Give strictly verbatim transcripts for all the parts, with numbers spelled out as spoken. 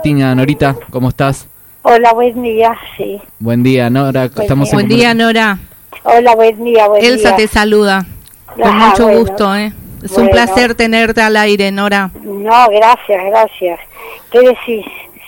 Tiña, Norita, ¿cómo estás? Hola, buen día, sí. Buen día, Nora. Buen Estamos día. en Buen día, Nora. Hola, buen día, buen Elsa día. te saluda. Con Ah, mucho bueno. gusto, ¿eh? Es Bueno. un placer tenerte al aire, Nora. No, gracias, gracias. ¿Qué decís?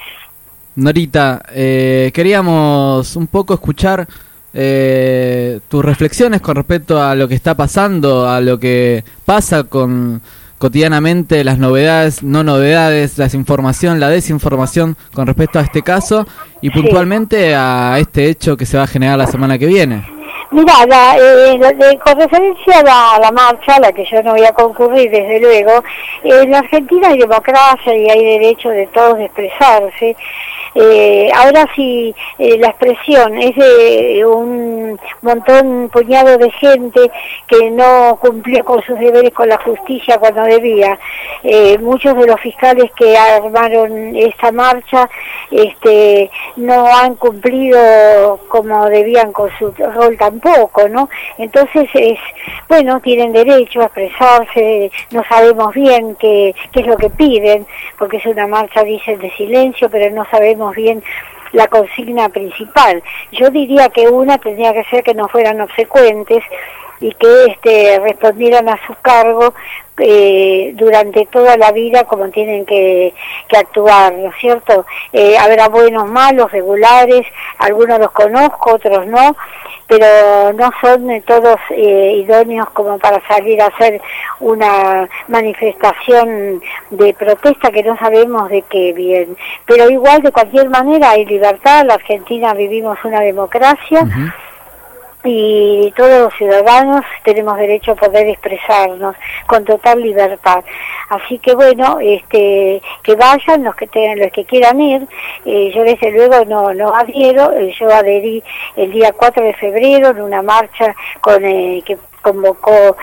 Norita, eh, queríamos un poco escuchar eh, tus reflexiones con respecto a lo que está pasando, a lo que pasa con cotidianamente, las novedades, no novedades, la información, la desinformación con respecto a este caso y puntualmente sí. a este hecho que se va a generar la semana que viene. Mira, la, eh, de, con referencia a la, a la marcha, a la que yo no voy a concurrir, desde luego, en la Argentina hay democracia y hay derecho de todos de expresarse. Eh, ahora sí, eh, la expresión es de un montón, un puñado de gente que no cumplió con sus deberes con la justicia cuando debía. Eh, muchos de los fiscales que armaron esta marcha este, no han cumplido como debían con su rol tampoco, ¿no? Entonces, es bueno, tienen derecho a expresarse, no sabemos bien qué, qué es lo que piden, porque es una marcha, dicen, de silencio, pero no sabemos bien la consigna principal. Yo diría que una tendría que ser que no fueran obsecuentes y que este respondieran a su cargo eh, durante toda la vida como tienen que, que actuar, ¿no es cierto? Eh, habrá buenos, malos, regulares, algunos los conozco, otros no, pero no son eh, todos eh, idóneos como para salir a hacer una manifestación de protesta que no sabemos de qué bien. Pero igual, de cualquier manera, hay libertad. En la Argentina vivimos una democracia. Uh-huh. Y todos los ciudadanos tenemos derecho a poder expresarnos con total libertad. Así que bueno, este, que vayan los que tengan, los que quieran ir. Eh, yo desde luego no no adhiero. Eh, yo adherí el día cuatro de febrero en una marcha con eh, que convocó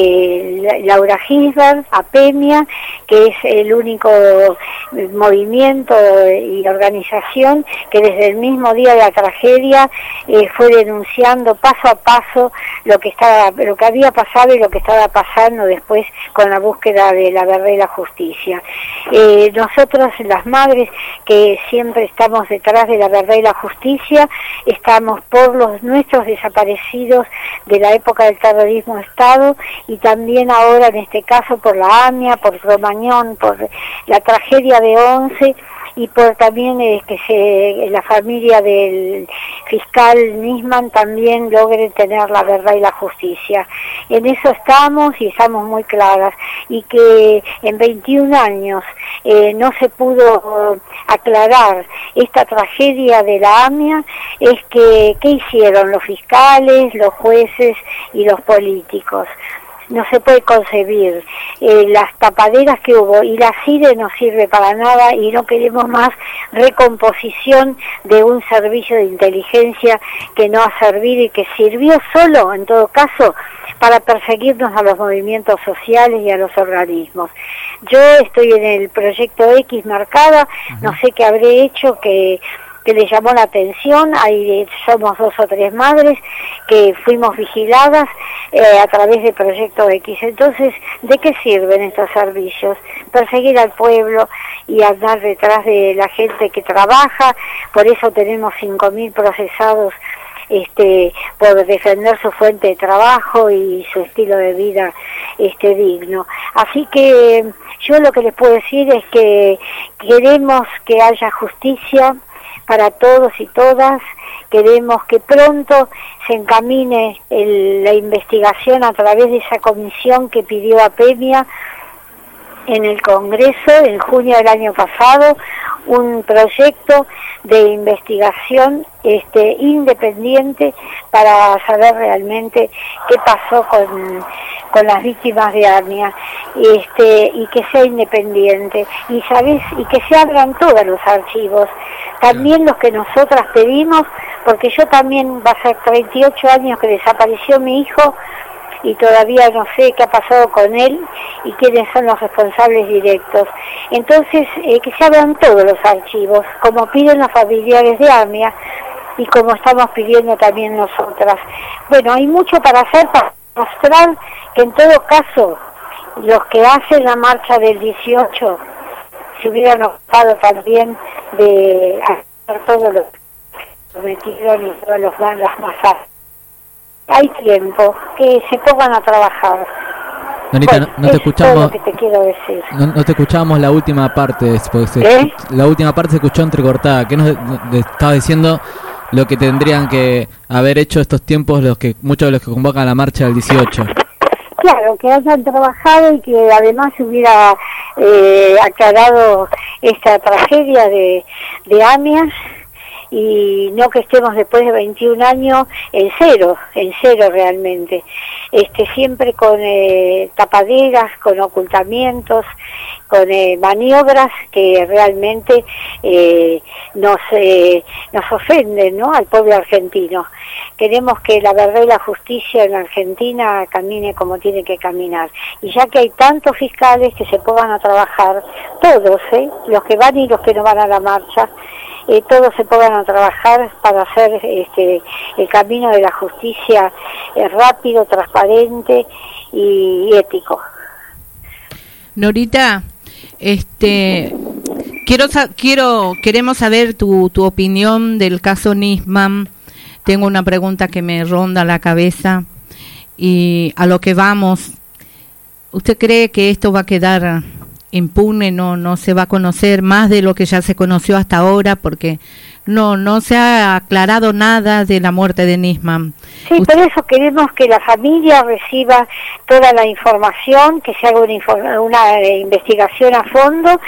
eh, Laura Gisbert, APEMIA, que es el único movimiento y organización que desde el mismo día de la tragedia eh, fue denunciando paso a paso lo que estaba, lo que había pasado y lo que estaba pasando después con la búsqueda de la verdad y la justicia. Eh, nosotros, las madres que siempre estamos detrás de la verdad y la justicia, estamos por los nuestros desaparecidos de la época del terrorismo Estado y también ahora en este caso por la AMIA, por Cromañón, por la tragedia de Once y por también eh, que se, la familia del fiscal Nisman también logre tener la verdad y la justicia. En eso estamos y estamos muy claras, y que en veintiún años eh, no se pudo aclarar esta tragedia de la AMIA, es que ¿qué hicieron los fiscales, los jueces y los políticos? No se puede concebir eh, las tapaderas que hubo, y la C I D E no sirve para nada y no queremos más recomposición de un servicio de inteligencia que no ha servido y que sirvió solo, en todo caso, para perseguirnos a los movimientos sociales y a los organismos. Yo estoy en el proyecto X marcada, no sé qué habré hecho que... que le llamó la atención. Ahí somos dos o tres madres que fuimos vigiladas eh, a través del Proyecto X. Entonces, ¿de qué sirven estos servicios? Perseguir al pueblo y andar detrás de la gente que trabaja. Por eso tenemos cinco mil procesados este por defender su fuente de trabajo y su estilo de vida este digno. Así que yo lo que les puedo decir es que queremos que haya justicia para todos y todas. Queremos que pronto se encamine el, la investigación a través de esa comisión que pidió APEMIA en el Congreso en junio del año pasado, un proyecto de investigación este, independiente para saber realmente qué pasó con, con las víctimas de AMIA, este, y que sea independiente, y sabes, y que se abran todos los archivos, también los que nosotras pedimos, porque yo también, va a ser treinta y ocho años que desapareció mi hijo, y todavía no sé qué ha pasado con él y quiénes son los responsables directos. Entonces, eh, que se abran todos los archivos, como piden los familiares de AMIA y como estamos pidiendo también nosotras. Bueno, hay mucho para hacer, para mostrar que en todo caso los que hacen la marcha del dieciocho se hubieran ocupado también de hacer todo lo que prometieron y todas los, las masas. Hay tiempo, que se pongan a trabajar. Norita, bueno, no, no te escuchamos. Todo lo que te quiero decir. No, no te escuchamos la última parte, porque se, ¿Eh? la última parte se escuchó entrecortada. ¿Qué nos no, estaba diciendo? Lo que tendrían que haber hecho estos tiempos, los que muchos de los que convocan la marcha del dieciocho. Claro, que hayan trabajado y que además hubiera eh, aclarado esta tragedia de, de Amias, y no que estemos después de veintiún años en cero, en cero realmente, este siempre con eh, tapaderas, con ocultamientos, con eh, maniobras que realmente eh, nos eh, nos ofenden, ¿no?, al pueblo argentino. Queremos que la verdad y la justicia en Argentina camine como tiene que caminar, y ya que hay tantos fiscales, que se pongan a trabajar, todos, ¿eh?, los que van y los que no van a la marcha, Eh, todos se pongan a trabajar para hacer este, el camino de la justicia eh, rápido, transparente y, y ético. Norita, este, quiero, quiero, queremos saber tu, tu opinión del caso Nisman. Tengo una pregunta que me ronda la cabeza y a lo que vamos. ¿Usted cree que esto va a quedar impune, no no se va a conocer más de lo que ya se conoció hasta ahora, porque no no se ha aclarado nada de la muerte de Nisman? Sí, Usted... por eso queremos que la familia reciba toda la información, que se haga una, inform- una eh, investigación a fondo,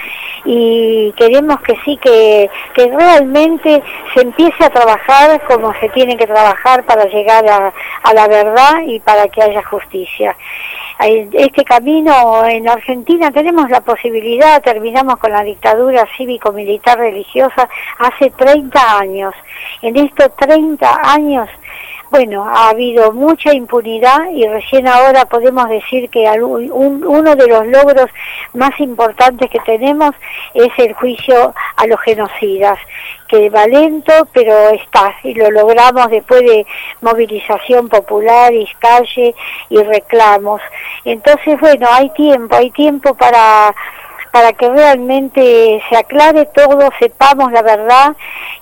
y queremos que sí, que, que realmente se empiece a trabajar como se tiene que trabajar para llegar a, a la verdad y para que haya justicia. Este camino en Argentina tenemos la posibilidad, terminamos con la dictadura cívico-militar religiosa hace treinta años. En estos treinta años, bueno, ha habido mucha impunidad y recién ahora podemos decir que un, uno de los logros más importantes que tenemos es el juicio a los genocidas, que va lento, pero está, y lo logramos después de movilización popular y calle y reclamos. Entonces, bueno, hay tiempo, hay tiempo para... para que realmente se aclare todo, sepamos la verdad,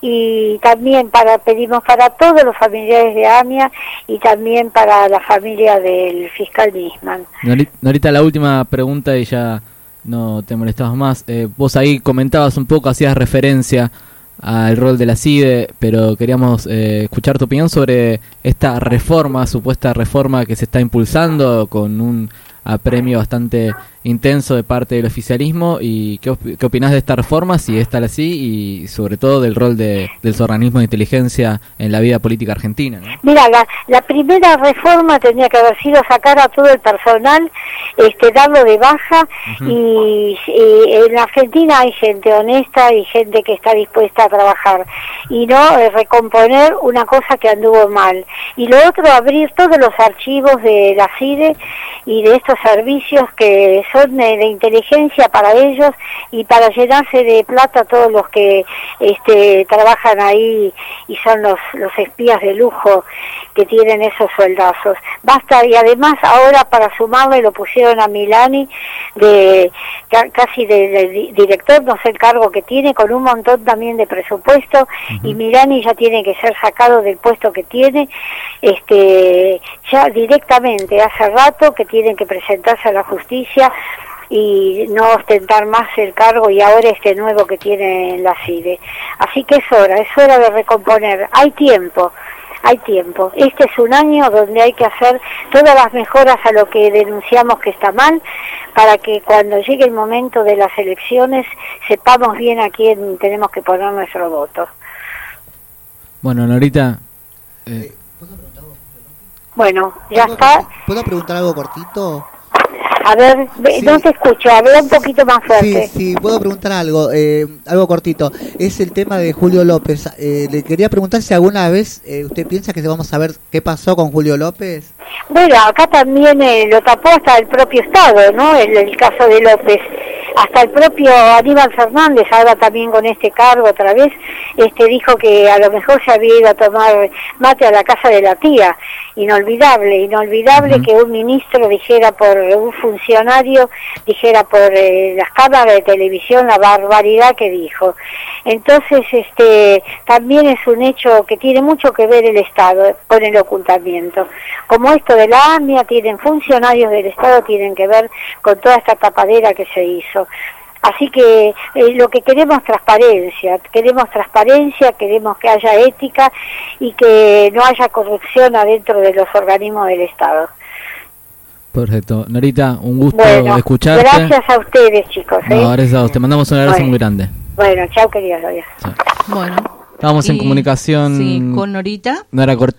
y también para pedimos para todos los familiares de Amia y también para la familia del fiscal Nisman. Norita, la última pregunta y ya no te molestamos más. Eh, vos ahí comentabas un poco, hacías referencia al rol de la CIDE, pero queríamos eh, escuchar tu opinión sobre esta reforma, supuesta reforma que se está impulsando con un apremio bastante intenso de parte del oficialismo, y qué, op- qué opinás de esta reforma, si es tal así, y sobre todo del rol de, de los organismos de inteligencia en la vida política argentina, ¿no? Mira, la, la primera reforma tenía que haber sido sacar a todo el personal, este, darlo de baja, uh-huh. y, y en Argentina hay gente honesta y gente que está dispuesta a trabajar, y no eh, recomponer una cosa que anduvo mal. Y lo otro, abrir todos los archivos de la CIDE y de estos servicios que son de, de inteligencia para ellos, y para llenarse de plata todos los que este, trabajan ahí y son los, los espías de lujo que tienen esos sueldazos. Basta, y además ahora para sumarle lo pusieron a Milani de casi de, de director, no sé el cargo que tiene, con un montón también de presupuesto, uh-huh. y Milani ya tiene que ser sacado del puesto que tiene, este ya directamente, hace rato que tienen que presentarse a la justicia y no ostentar más el cargo, y ahora este nuevo que tiene en la CIDE. Así que es hora, es hora de recomponer. Hay tiempo, hay tiempo. Este es un año donde hay que hacer todas las mejoras a lo que denunciamos que está mal, para que cuando llegue el momento de las elecciones sepamos bien a quién tenemos que poner nuestro voto. Bueno, Norita... Eh... Bueno, ya está. ¿Puedo preguntar algo cortito? A ver, sí. No te escucho, habla un poquito más fuerte. Sí, sí, puedo preguntar algo, eh, algo cortito. Es el tema de Julio López. Eh, le quería preguntar si alguna vez eh, usted piensa que vamos a ver qué pasó con Julio López. Bueno, acá también eh, lo tapó hasta el propio Estado, ¿no? El, el caso de López. Hasta el propio Aníbal Fernández, ahora también con este cargo otra vez, este dijo que a lo mejor se había ido a tomar mate a la casa de la tía. Inolvidable, inolvidable uh-huh. que un ministro dijera por, un funcionario dijera por eh, las cámaras de televisión la barbaridad que dijo. Entonces, este, también es un hecho que tiene mucho que ver el Estado con el ocultamiento. Como esto de la AMIA, tienen funcionarios del Estado, tienen que ver con toda esta tapadera que se hizo. Así que eh, lo que queremos es transparencia, queremos transparencia, queremos que haya ética y que no haya corrupción adentro de los organismos del Estado. Perfecto. Norita, un gusto bueno, escucharte. Gracias a ustedes, chicos. ¿eh? No, gracias a vos. Te mandamos un abrazo bueno. muy grande. Bueno, chao, queridos. Adiós. Chao. Bueno. Estábamos en comunicación sí, con Norita. Nora Cortés.